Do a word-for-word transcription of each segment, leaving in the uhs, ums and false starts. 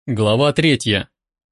Глава третья.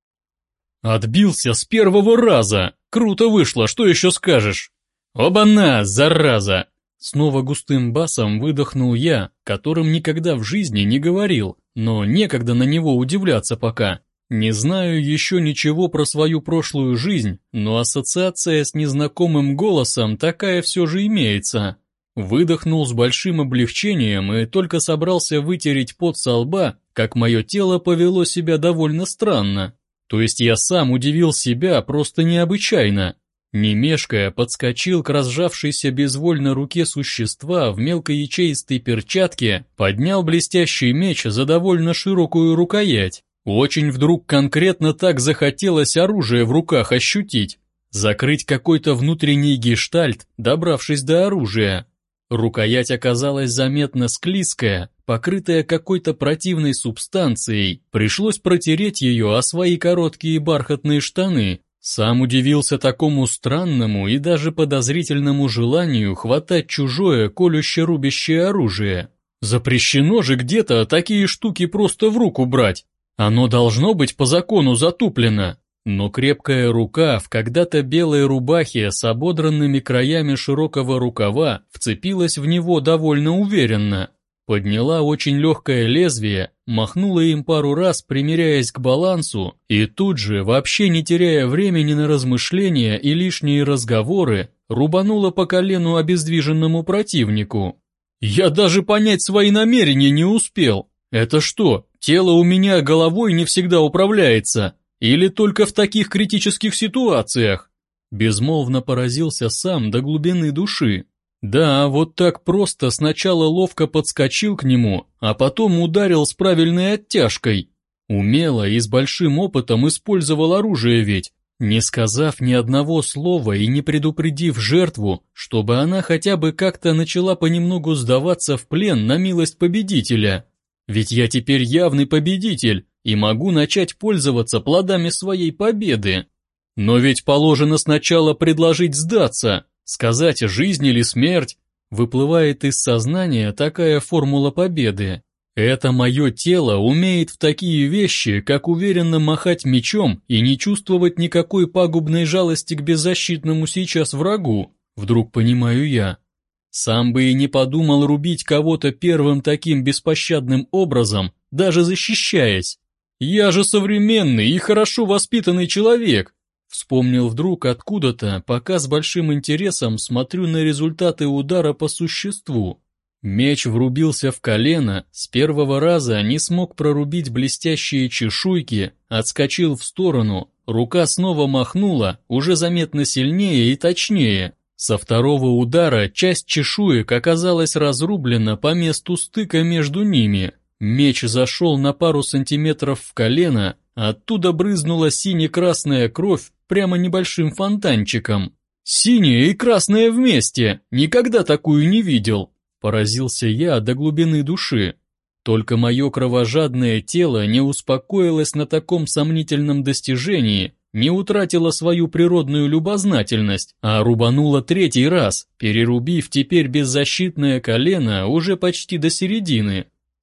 Отбился с первого раза. Круто вышло, что еще скажешь? Оба-на, зараза! Снова густым басом выдохнул я, которым никогда в жизни не говорил, но некогда на него удивляться пока. Не знаю еще ничего про свою прошлую жизнь, но ассоциация с незнакомым голосом такая все же имеется. Выдохнул с большим облегчением и только собрался вытереть пот со лба, как мое тело повело себя довольно странно. То есть я сам удивил себя просто необычайно. Не мешкая, подскочил к разжавшейся безвольно руке существа в мелкоячеистой перчатке, поднял блестящий меч за довольно широкую рукоять. Очень вдруг конкретно так захотелось оружие в руках ощутить. Закрыть какой-то внутренний гештальт, добравшись до оружия. Рукоять оказалась заметно склизкая, покрытая какой-то противной субстанцией, пришлось протереть ее о свои короткие бархатные штаны. Сам удивился такому странному и даже подозрительному желанию хватать чужое колюще-рубящее оружие. Запрещено же где-то такие штуки просто в руку брать. Оно должно быть по закону затуплено. Но крепкая рука в когда-то белой рубахе с ободранными краями широкого рукава вцепилась в него довольно уверенно. Подняла очень легкое лезвие, махнула им пару раз, примиряясь к балансу, и тут же, вообще не теряя времени на размышления и лишние разговоры, рубанула по колену обездвиженному противнику. Я даже понять свои намерения не успел. Это что, тело у меня головой не всегда управляется? Или только в таких критических ситуациях? Безмолвно поразился сам до глубины души. Да, вот так просто сначала ловко подскочил к нему, а потом ударил с правильной оттяжкой. Умело и с большим опытом использовал оружие ведь, не сказав ни одного слова и не предупредив жертву, чтобы она хотя бы как-то начала понемногу сдаваться в плен на милость победителя. Ведь я теперь явный победитель и могу начать пользоваться плодами своей победы. Но ведь положено сначала предложить сдаться, сказать жизнь или смерть. Выплывает из сознания такая формула победы. Это мое тело умеет в такие вещи, как уверенно махать мечом и не чувствовать никакой пагубной жалости к беззащитному сейчас врагу, вдруг понимаю я. Сам бы и не подумал рубить кого-то первым таким беспощадным образом, даже защищаясь. Я же современный и хорошо воспитанный человек. Вспомнил вдруг откуда-то, пока с большим интересом смотрю на результаты удара по существу. Меч врубился в колено, с первого раза не смог прорубить блестящие чешуйки, отскочил в сторону, рука снова махнула, уже заметно сильнее и точнее. Со второго удара часть чешуек оказалась разрублена по месту стыка между ними. Меч зашел на пару сантиметров в колено, оттуда брызнула сине-красная кровь прямо небольшим фонтанчиком. Синяя и красная вместе, никогда такую не видел. Поразился я до глубины души. Только мое кровожадное тело не успокоилось на таком сомнительном достижении, не утратило свою природную любознательность, а рубануло третий раз, перерубив теперь беззащитное колено уже почти до середины.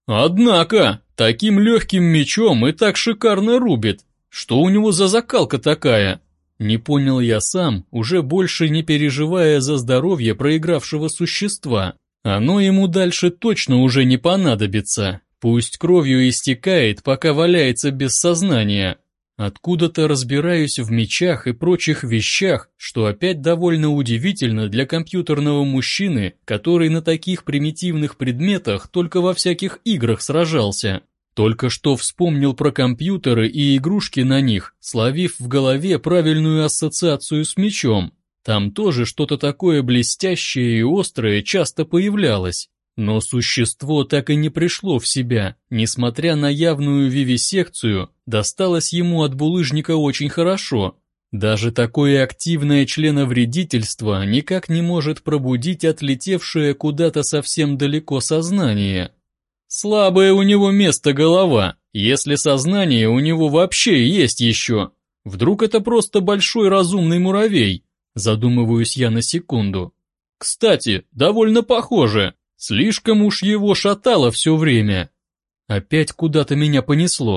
Однако, таким легким мечом и так шикарно рубит. Что у него за закалка такая? Не понял я сам, уже больше не переживая за здоровье проигравшего существа. Оно ему дальше точно уже не понадобится. Пусть кровью истекает, пока валяется без сознания. Откуда-то разбираюсь в мечах и прочих вещах, что опять довольно удивительно для компьютерного мужчины, который на таких примитивных предметах только во всяких играх сражался. Только что вспомнил про компьютеры и игрушки на них, словив в голове правильную ассоциацию с мечом. Там тоже что-то такое блестящее и острое часто появлялось. Но существо так и не пришло в себя, несмотря на явную вивисекцию, досталось ему от булыжника очень хорошо. Даже такое активное членовредительство никак не может пробудить отлетевшее куда-то совсем далеко сознание. Слабое у него место голова, если сознание у него вообще есть еще. Вдруг это просто большой разумный муравей? Задумываюсь я на секунду. Кстати, довольно похоже. Слишком уж его шатало все время. Опять куда-то меня понесло.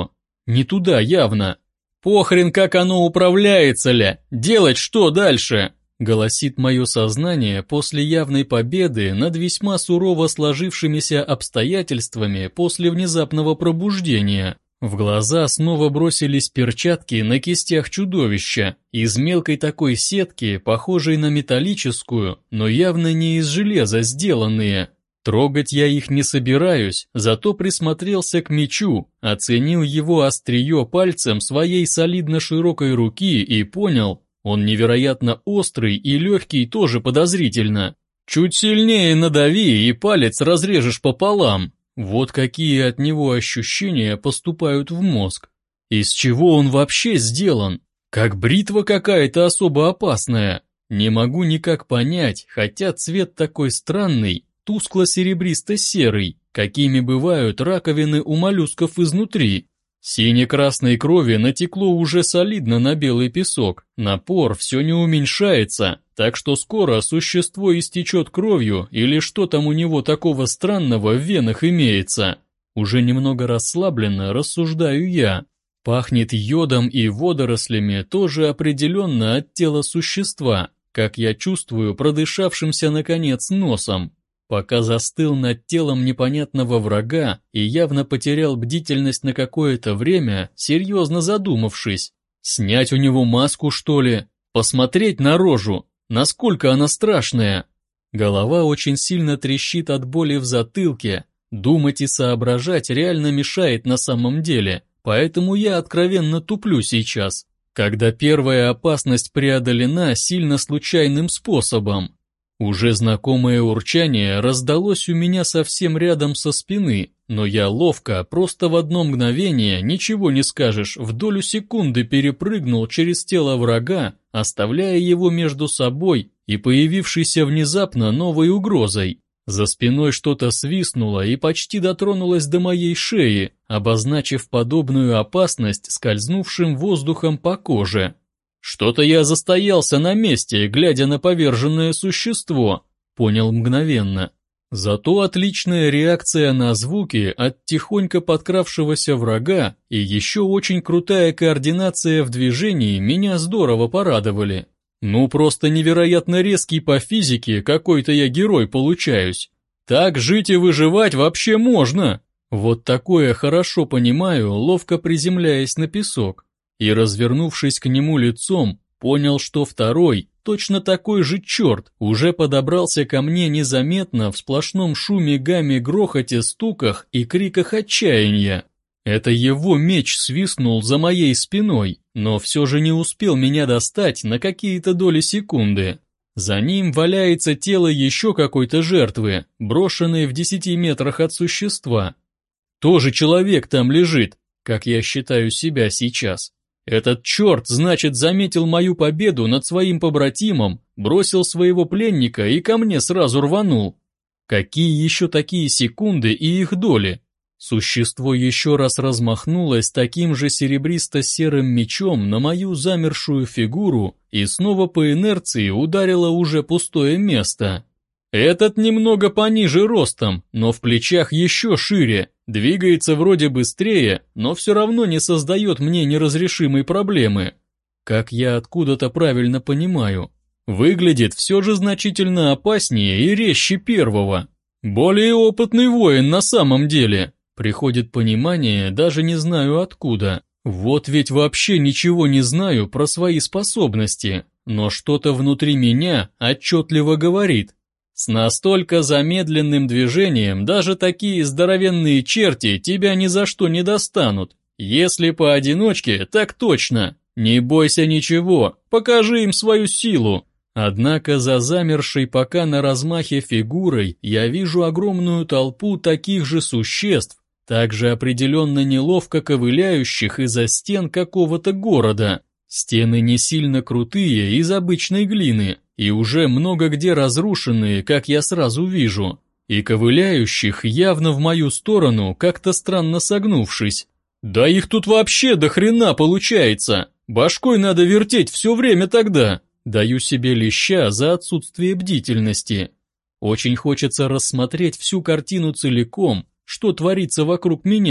Не туда явно. «Похрен, как оно управляется, ля! Делать что дальше?» — голосит мое сознание после явной победы над весьма сурово сложившимися обстоятельствами после внезапного пробуждения. В глаза снова бросились перчатки на кистях чудовища, из мелкой такой сетки, похожей на металлическую, но явно не из железа сделанные. Трогать я их не собираюсь, зато присмотрелся к мечу, оценил его острие пальцем своей солидно широкой руки и понял, он невероятно острый и легкий тоже подозрительно. Чуть сильнее надави и палец разрежешь пополам. Вот какие от него ощущения поступают в мозг. Из чего он вообще сделан? Как бритва какая-то особо опасная. Не могу никак понять, хотя цвет такой странный, тускло-серебристо-серый, какими бывают раковины у моллюсков изнутри. Сине-красной крови натекло уже солидно на белый песок, напор все не уменьшается, так что скоро существо истечет кровью или что там у него такого странного в венах имеется. Уже немного расслабленно рассуждаю я. Пахнет йодом и водорослями тоже определенно от тела существа, как я чувствую продышавшимся наконец носом. Пока застыл над телом непонятного врага и явно потерял бдительность на какое-то время, серьезно задумавшись. Снять у него маску, что ли? Посмотреть на рожу? Насколько она страшная? Голова очень сильно трещит от боли в затылке. Думать и соображать реально мешает на самом деле, поэтому я откровенно туплю сейчас, когда первая опасность преодолена сильно случайным способом. Уже знакомое урчание раздалось у меня совсем рядом со спины, но я ловко, просто в одно мгновение, ничего не скажешь, в долю секунды перепрыгнул через тело врага, оставляя его между собой и появившейся внезапно новой угрозой. За спиной что-то свистнуло и почти дотронулось до моей шеи, обозначив подобную опасность скользнувшим воздухом по коже. «Что-то я застоялся на месте, глядя на поверженное существо», понял мгновенно. Зато отличная реакция на звуки от тихонько подкравшегося врага и еще очень крутая координация в движении меня здорово порадовали. Ну просто невероятно резкий по физике какой-то я герой получаюсь. Так жить и выживать вообще можно. Вот такое хорошо понимаю, ловко приземляясь на песок. И, развернувшись к нему лицом, понял, что второй, точно такой же черт, уже подобрался ко мне незаметно в сплошном шуме, гамме, грохоте, стуках и криках отчаяния. Это его меч свистнул за моей спиной, но все же не успел меня достать на какие-то доли секунды. За ним валяется тело еще какой-то жертвы, брошенной в десяти метрах от существа. Тоже человек там лежит, как я считаю себя сейчас. Этот черт, значит, заметил мою победу над своим побратимом, бросил своего пленника и ко мне сразу рванул. Какие еще такие секунды и их доли? Существо еще раз размахнулось таким же серебристо-серым мечом на мою замершую фигуру и снова по инерции ударило уже пустое место. Этот немного пониже ростом, но в плечах еще шире, двигается вроде быстрее, но все равно не создает мне неразрешимой проблемы. Как я откуда-то правильно понимаю, выглядит все же значительно опаснее и резче первого. Более опытный воин на самом деле. Приходит понимание, даже не знаю откуда. Вот ведь вообще ничего не знаю про свои способности, но что-то внутри меня отчетливо говорит. С настолько замедленным движением даже такие здоровенные черти тебя ни за что не достанут. Если поодиночке, так точно. Не бойся ничего, покажи им свою силу. Однако за замершей пока на размахе фигурой я вижу огромную толпу таких же существ, также определенно неловко ковыляющих из-за стен какого-то города. Стены не сильно крутые, из обычной глины, и уже много где разрушенные, как я сразу вижу, и ковыляющих явно в мою сторону, как-то странно согнувшись. Да их тут вообще до хрена получается, башкой надо вертеть все время тогда. Даю себе леща за отсутствие бдительности. Очень хочется рассмотреть всю картину целиком, что творится вокруг меня,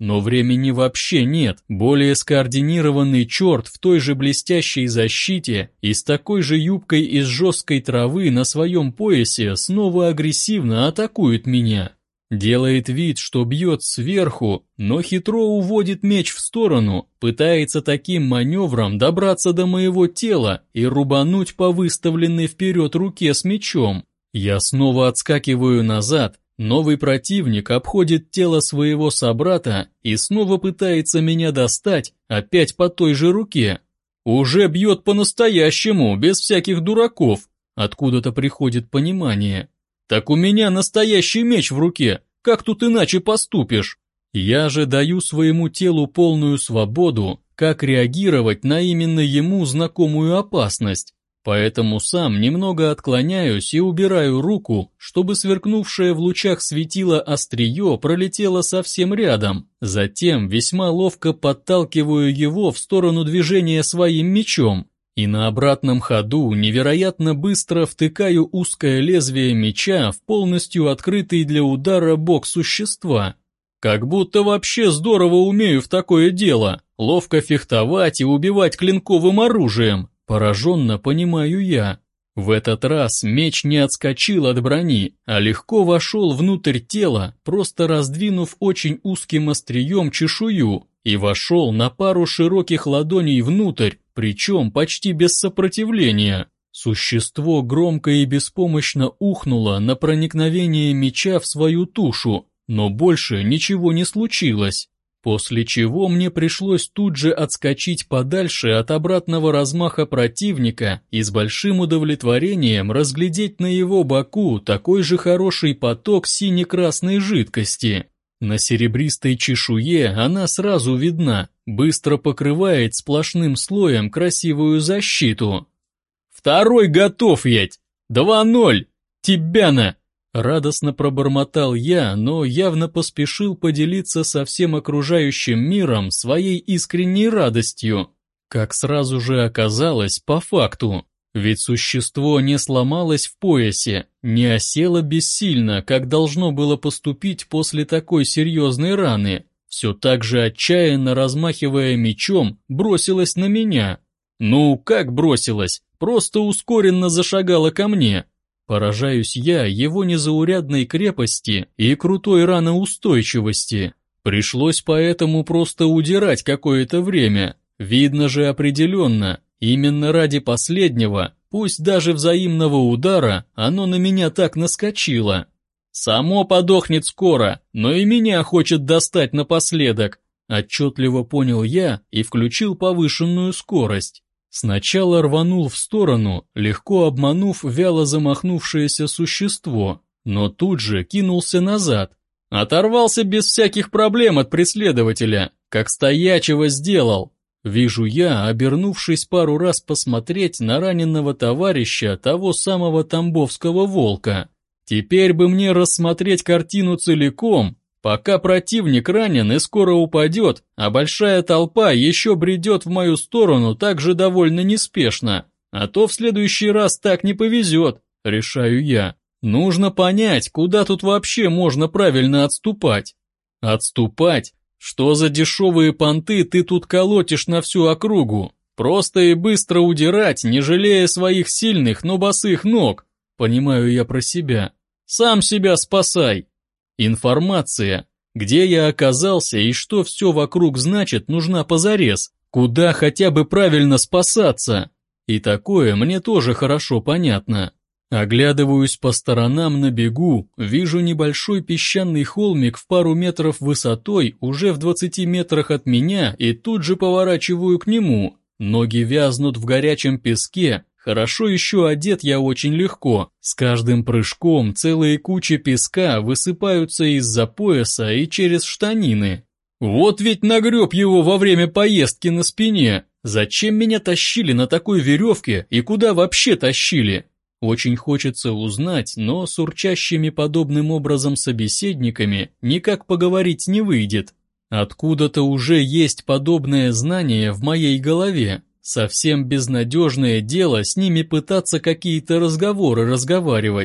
Но времени вообще нет. Более скоординированный черт в той же блестящей защите и с такой же юбкой из жесткой травы на своем поясе снова агрессивно атакует меня. Делает вид, что бьет сверху, но хитро уводит меч в сторону, пытается таким маневром добраться до моего тела и рубануть по выставленной вперед руке с мечом. Я снова отскакиваю назад. Новый противник обходит тело своего собрата и снова пытается меня достать, опять по той же руке. Уже бьет по-настоящему, без всяких дураков. Откуда-то приходит понимание. Так у меня настоящий меч в руке, как тут иначе поступишь? Я же даю своему телу полную свободу, как реагировать на именно ему знакомую опасность. Поэтому сам немного отклоняюсь и убираю руку, чтобы сверкнувшее в лучах светило острие пролетело совсем рядом. Затем весьма ловко подталкиваю его в сторону движения своим мечом. И на обратном ходу невероятно быстро втыкаю узкое лезвие меча в полностью открытый для удара бок существа. Как будто вообще здорово умею в такое дело, ловко фехтовать и убивать клинковым оружием. Пораженно понимаю я. В этот раз меч не отскочил от брони, а легко вошел внутрь тела, просто раздвинув очень узким острием чешую, и вошел на пару широких ладоней внутрь, причем почти без сопротивления. Существо громко и беспомощно ухнуло на проникновение меча в свою тушу, но больше ничего не случилось. После чего мне пришлось тут же отскочить подальше от обратного размаха противника и с большим удовлетворением разглядеть на его боку такой же хороший поток сине-красной жидкости. На серебристой чешуе она сразу видна, быстро покрывает сплошным слоем красивую защиту. «Второй готов, ять! два ноль! Тебя-на!» Радостно пробормотал я, но явно поспешил поделиться со всем окружающим миром своей искренней радостью. Как сразу же оказалось, по факту. Ведь существо не сломалось в поясе, не осело бессильно, как должно было поступить после такой серьезной раны. Все так же отчаянно размахивая мечом, бросилось на меня. Ну, как бросилось? Просто ускоренно зашагало ко мне. Поражаюсь я его незаурядной крепости и крутой раноустойчивости. Пришлось поэтому просто удирать какое-то время. Видно же определенно, именно ради последнего, пусть даже взаимного удара, оно на меня так наскочило. Само подохнет скоро, но и меня хочет достать напоследок. Отчетливо понял я и включил повышенную скорость. Сначала рванул в сторону, легко обманув вяло замахнувшееся существо, но тут же кинулся назад. Оторвался без всяких проблем от преследователя, как стоячего сделал. Вижу я, обернувшись пару раз посмотреть на раненого товарища того самого тамбовского волка. Теперь бы мне рассмотреть картину целиком, пока противник ранен и скоро упадет, а большая толпа еще бредет в мою сторону также довольно неспешно. А то в следующий раз так не повезет, решаю я. Нужно понять, куда тут вообще можно правильно отступать. Отступать? Что за дешевые понты ты тут колотишь на всю округу? Просто и быстро удирать, не жалея своих сильных, но босых ног. Понимаю я про себя. Сам себя спасай. Информация, где я оказался и что все вокруг значит, нужна позарез. Куда хотя бы правильно спасаться? И такое мне тоже хорошо понятно. Оглядываюсь по сторонам на бегу, вижу небольшой песчаный холмик в пару метров высотой уже в двадцати метрах от меня и тут же поворачиваю к нему. Ноги вязнут в горячем песке, хорошо еще одет я очень легко. С каждым прыжком целые кучи песка высыпаются из-за пояса и через штанины. Вот ведь нагреб его во время поездки на спине. Зачем меня тащили на такой веревке и куда вообще тащили? Очень хочется узнать, но с урчащими подобным образом собеседниками никак поговорить не выйдет. Откуда-то уже есть подобное знание в моей голове. Совсем безнадежное дело с ними пытаться какие-то разговоры разговаривать.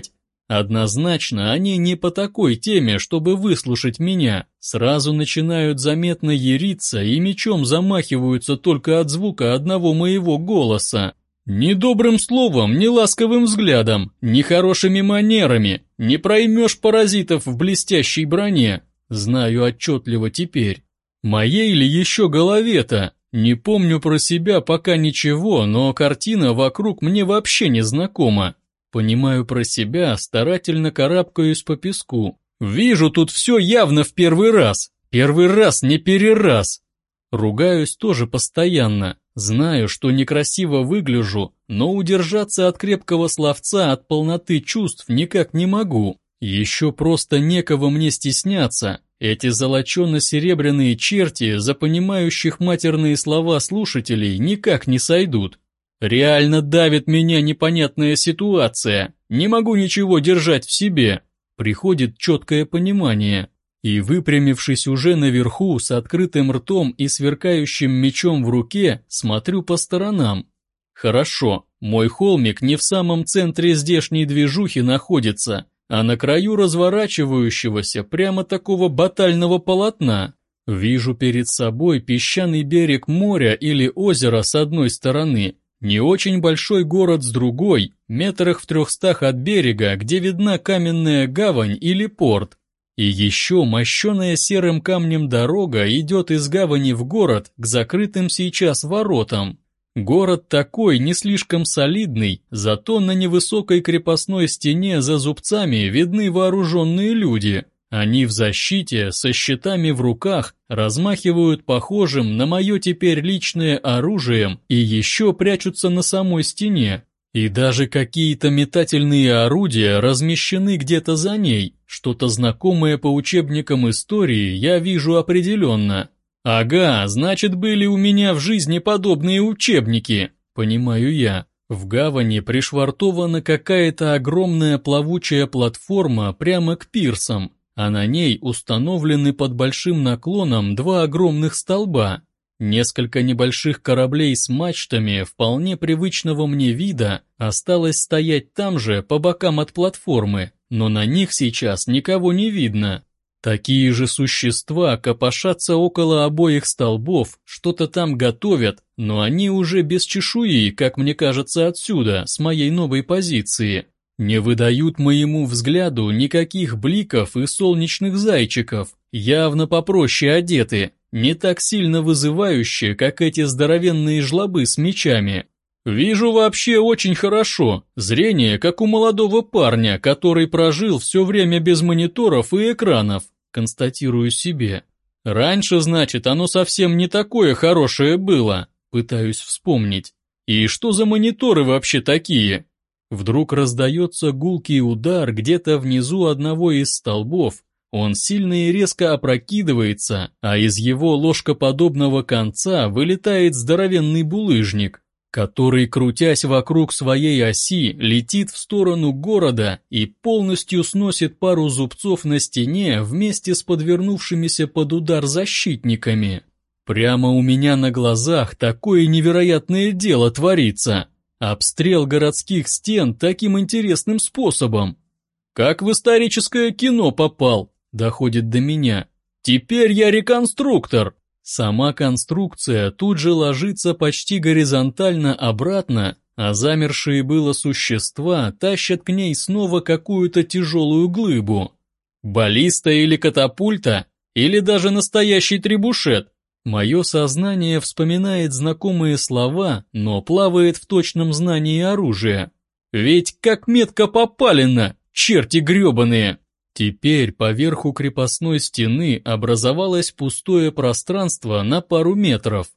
Однозначно, они не по такой теме, чтобы выслушать меня, сразу начинают заметно яриться и мечом замахиваются только от звука одного моего голоса. Ни добрым словом, ни ласковым взглядом, ни хорошими манерами не проймешь паразитов в блестящей броне. Знаю отчетливо теперь. Моей ли еще голове-то? Не помню про себя пока ничего, но картина вокруг мне вообще не знакома. Понимаю про себя, старательно карабкаюсь по песку. Вижу тут все явно в первый раз. Первый раз, не перераз. Ругаюсь тоже постоянно. Знаю, что некрасиво выгляжу, но удержаться от крепкого словца, от полноты чувств никак не могу. Еще просто некого мне стесняться. Эти золоченно-серебряные черти, за понимающих матерные слова слушателей, никак не сойдут. Реально давит меня непонятная ситуация. Не могу ничего держать в себе. Приходит четкое понимание. И, выпрямившись уже наверху, с открытым ртом и сверкающим мечом в руке, смотрю по сторонам. Хорошо, мой холмик не в самом центре здешней движухи находится, а на краю разворачивающегося прямо такого батального полотна. Вижу перед собой песчаный берег моря или озера с одной стороны, не очень большой город с другой, метрах в трехстах от берега, где видна каменная гавань или порт. И еще мощеная серым камнем дорога идет из гавани в город к закрытым сейчас воротам. Город такой не слишком солидный, зато на невысокой крепостной стене за зубцами видны вооруженные люди. Они в защите, со щитами в руках, размахивают похожим на мое теперь личное оружием и еще прячутся на самой стене. И даже какие-то метательные орудия размещены где-то за ней. Что-то знакомое по учебникам истории я вижу определенно. Ага, значит, были у меня в жизни подобные учебники, понимаю я. В гавани пришвартована какая-то огромная плавучая платформа прямо к пирсам, а на ней установлены под большим наклоном два огромных столба. Несколько небольших кораблей с мачтами вполне привычного мне вида осталось стоять там же по бокам от платформы, но на них сейчас никого не видно. Такие же существа копошатся около обоих столбов, что-то там готовят, но они уже без чешуи, как мне кажется отсюда, с моей новой позиции. Не выдают моему взгляду никаких бликов и солнечных зайчиков, явно попроще одеты, не так сильно вызывающие, как эти здоровенные жлобы с мечами. Вижу вообще очень хорошо, зрение как у молодого парня, который прожил все время без мониторов и экранов, констатирую себе. Раньше, значит, оно совсем не такое хорошее было, пытаюсь вспомнить. И что за мониторы вообще такие? Вдруг раздается гулкий удар где-то внизу одного из столбов. Он сильно и резко опрокидывается, а из его ложкоподобного конца вылетает здоровенный булыжник, который, крутясь вокруг своей оси, летит в сторону города и полностью сносит пару зубцов на стене вместе с подвернувшимися под удар защитниками. Прямо у меня на глазах такое невероятное дело творится. Обстрел городских стен таким интересным способом. Как в историческое кино попал, доходит до меня. Теперь я реконструктор. Сама конструкция тут же ложится почти горизонтально обратно, а замершие было существа тащат к ней снова какую-то тяжелую глыбу. Баллиста или катапульта, или даже настоящий требушет. Мое сознание вспоминает знакомые слова, но плавает в точном знании оружия. Ведь как метко попалено, черти гребаные! Теперь поверху крепостной стены образовалось пустое пространство на пару метров.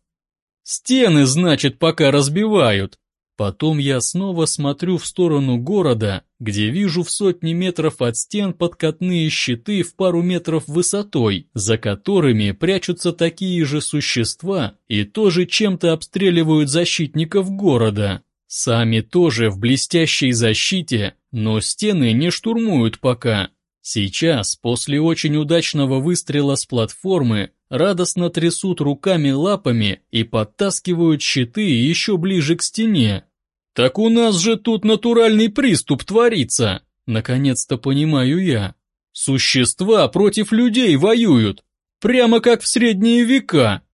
Стены, значит, пока разбивают. Потом я снова смотрю в сторону города, где вижу в сотни метров от стен подкатные щиты в пару метров высотой, за которыми прячутся такие же существа и тоже чем-то обстреливают защитников города. Сами тоже в блестящей защите, но стены не штурмуют пока. Сейчас, после очень удачного выстрела с платформы, радостно трясут руками-лапами и подтаскивают щиты еще ближе к стене. Так у нас же тут натуральный приступ творится. Наконец-то понимаю я. Существа против людей воюют. Прямо как в средние века.